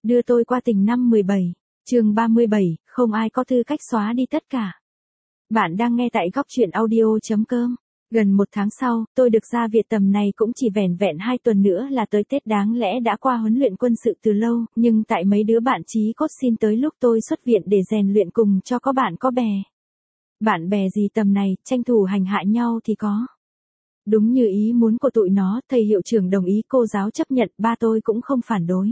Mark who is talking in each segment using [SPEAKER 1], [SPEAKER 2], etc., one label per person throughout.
[SPEAKER 1] Đưa tôi qua tình năm 17, chương 37, không ai có tư cách xóa đi tất cả. Bạn đang nghe tại góc truyện audio.com. Gần một tháng sau, tôi được ra viện tầm này cũng chỉ vẻn vẹn 2 tuần nữa là tới Tết, đáng lẽ đã qua huấn luyện quân sự từ lâu, nhưng tại mấy đứa bạn chí cốt xin tới lúc tôi xuất viện để rèn luyện cùng cho có bạn có bè. Bạn bè gì tầm này, tranh thủ hành hạ nhau thì có. Đúng như ý muốn của tụi nó, thầy hiệu trưởng đồng ý, cô giáo chấp nhận, ba tôi cũng không phản đối.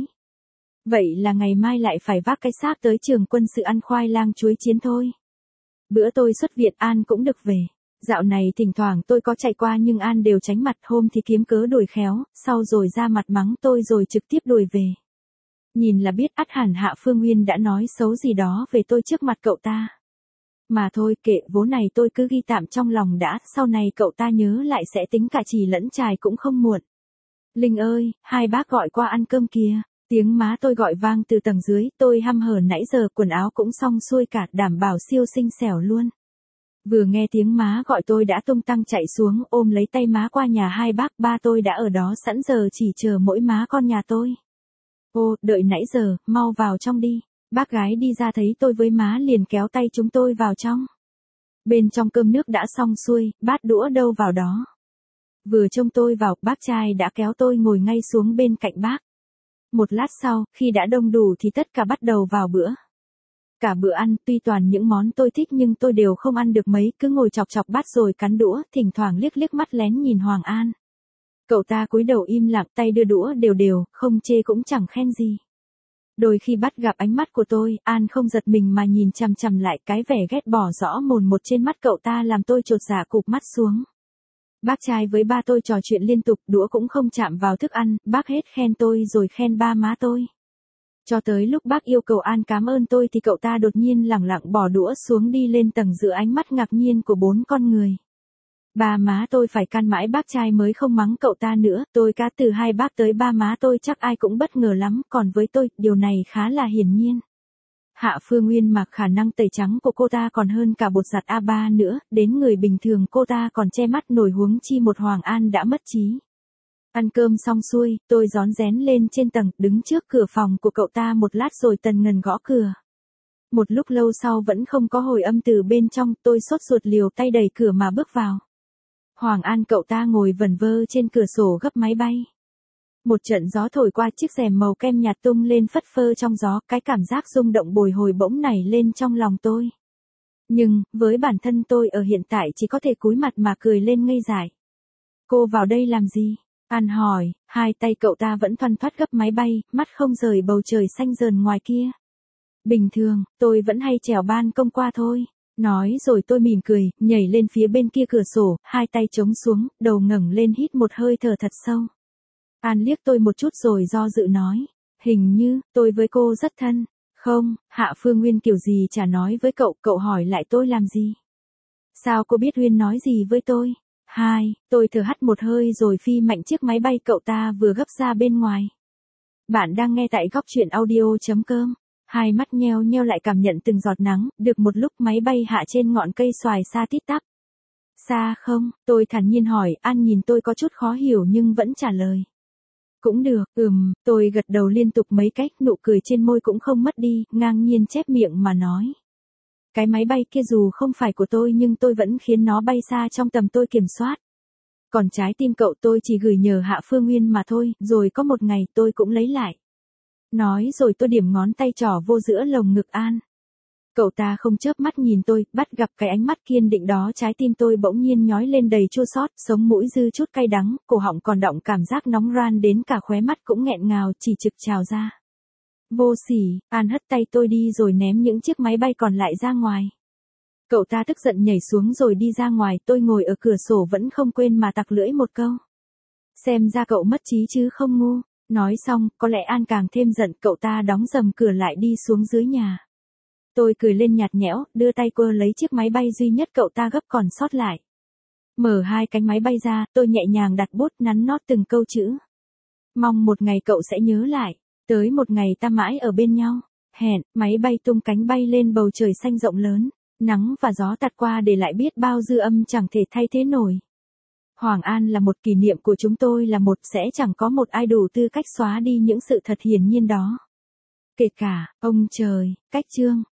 [SPEAKER 1] Vậy là ngày mai lại phải vác cái xác tới trường quân sự ăn khoai lang chuối chiến thôi. Bữa tôi xuất viện An cũng được về. Dạo này thỉnh thoảng tôi có chạy qua nhưng An đều tránh mặt, hôm thì kiếm cớ đuổi khéo, sau rồi ra mặt mắng tôi rồi trực tiếp đuổi về. Nhìn là biết ắt hẳn Hạ Phương Nguyên đã nói xấu gì đó về tôi trước mặt cậu ta. Mà thôi kệ, vố này tôi cứ ghi tạm trong lòng đã, sau này cậu ta nhớ lại sẽ tính cả chì lẫn chài cũng không muộn. Linh ơi, hai bác gọi qua ăn cơm kìa. Tiếng má tôi gọi vang từ tầng dưới, tôi hăm hở nãy giờ, quần áo cũng xong xuôi cả, đảm bảo siêu xinh xẻo luôn. Vừa nghe tiếng má gọi tôi đã tung tăng chạy xuống, ôm lấy tay má qua nhà hai bác, ba tôi đã ở đó sẵn giờ chỉ chờ mỗi má con nhà tôi. Ô, đợi nãy giờ, mau vào trong đi. Bác gái đi ra thấy tôi với má liền kéo tay chúng tôi vào trong. Bên trong cơm nước đã xong xuôi, bát đũa đâu vào đó. Vừa trông tôi vào, bác trai đã kéo tôi ngồi ngay xuống bên cạnh bác. Một lát sau, khi đã đông đủ thì tất cả bắt đầu vào bữa. Cả bữa ăn, tuy toàn những món tôi thích nhưng tôi đều không ăn được mấy, cứ ngồi chọc chọc bát rồi cắn đũa, thỉnh thoảng liếc liếc mắt lén nhìn Hoàng An. Cậu ta cúi đầu im lặng, tay đưa đũa đều đều, không chê cũng chẳng khen gì. Đôi khi bắt gặp ánh mắt của tôi, An không giật mình mà nhìn chằm chằm lại, cái vẻ ghét bỏ rõ mồn một trên mắt cậu ta làm tôi chột dạ cụp mắt xuống. Bác trai với ba tôi trò chuyện liên tục, đũa cũng không chạm vào thức ăn, bác hết khen tôi rồi khen ba má tôi. Cho tới lúc bác yêu cầu An cảm ơn tôi thì cậu ta đột nhiên lẳng lặng bỏ đũa xuống đi lên tầng giữa ánh mắt ngạc nhiên của 4 con người. Ba má tôi phải can mãi bác trai mới không mắng cậu ta nữa, tôi cá từ hai bác tới ba má tôi chắc ai cũng bất ngờ lắm, còn với tôi, điều này khá là hiển nhiên. Hạ Phương Nguyên mặc khả năng tẩy trắng của cô ta còn hơn cả bột giặt A3 nữa, đến người bình thường cô ta còn che mắt nổi, huống chi một Hoàng An đã mất trí. Ăn cơm xong xuôi, tôi rón rén lên trên tầng, đứng trước cửa phòng của cậu ta một lát rồi tần ngần gõ cửa. Một lúc lâu sau vẫn không có hồi âm từ bên trong, tôi sốt ruột liều tay đẩy cửa mà bước vào. Hoàng An cậu ta ngồi vẩn vơ trên cửa sổ gấp máy bay. Một trận gió thổi qua, chiếc rèm màu kem nhạt tung lên phất phơ trong gió, cái cảm giác rung động bồi hồi bỗng nảy lên trong lòng tôi. Nhưng, với bản thân tôi ở hiện tại chỉ có thể cúi mặt mà cười lên ngây dại. Cô vào đây làm gì? An hỏi, hai tay cậu ta vẫn thoăn thoắt gấp máy bay, mắt không rời bầu trời xanh rờn ngoài kia. Bình thường, tôi vẫn hay trèo ban công qua thôi. Nói rồi tôi mỉm cười, nhảy lên phía bên kia cửa sổ, hai tay chống xuống, đầu ngẩng lên hít một hơi thở thật sâu. An liếc tôi một chút rồi do dự nói, hình như, tôi với cô rất thân. Không, Hạ Phương Nguyên kiểu gì chả nói với cậu, cậu hỏi lại tôi làm gì? Sao cô biết Huyên nói gì với tôi? Tôi thở hắt một hơi rồi phi mạnh chiếc máy bay cậu ta vừa gấp ra bên ngoài. Bạn đang nghe tại góc truyện audio.com. Hai mắt nheo nheo lại cảm nhận từng giọt nắng, được một lúc máy bay hạ trên ngọn cây xoài xa tít tắp. Xa không? Tôi thản nhiên hỏi, An nhìn tôi có chút khó hiểu nhưng vẫn trả lời. Cũng được, tôi gật đầu liên tục mấy cách, nụ cười trên môi cũng không mất đi, ngang nhiên chép miệng mà nói. Cái máy bay kia dù không phải của tôi nhưng tôi vẫn khiến nó bay xa trong tầm tôi kiểm soát. Còn trái tim cậu tôi chỉ gửi nhờ Hạ Phương Nguyên mà thôi, rồi có một ngày tôi cũng lấy lại. Nói rồi tôi điểm ngón tay trỏ vô giữa lồng ngực An. Cậu ta không chớp mắt nhìn tôi, bắt gặp cái ánh mắt kiên định đó, trái tim tôi bỗng nhiên nhói lên đầy chua xót, sống mũi dư chút cay đắng, cổ họng còn đọng cảm giác nóng ran đến cả khóe mắt cũng nghẹn ngào chỉ trực trào ra. Vô sỉ, An hất tay tôi đi rồi ném những chiếc máy bay còn lại ra ngoài. Cậu ta tức giận nhảy xuống rồi đi ra ngoài, tôi ngồi ở cửa sổ vẫn không quên mà tặc lưỡi một câu. Xem ra cậu mất trí chứ không ngu. Nói xong, có lẽ An càng thêm giận, cậu ta đóng rầm cửa lại đi xuống dưới nhà. Tôi cười lên nhạt nhẽo, đưa tay quơ lấy chiếc máy bay duy nhất cậu ta gấp còn sót lại. Mở hai cánh máy bay ra, tôi nhẹ nhàng đặt bút nắn nót từng câu chữ. Mong một ngày cậu sẽ nhớ lại, tới một ngày ta mãi ở bên nhau. Hẹn, máy bay tung cánh bay lên bầu trời xanh rộng lớn, nắng và gió tạt qua để lại biết bao dư âm chẳng thể thay thế nổi. Hoàng An là một, kỷ niệm của chúng tôi là một, sẽ chẳng có một ai đủ tư cách xóa đi những sự thật hiển nhiên đó. Kể cả, ông trời, cách chương.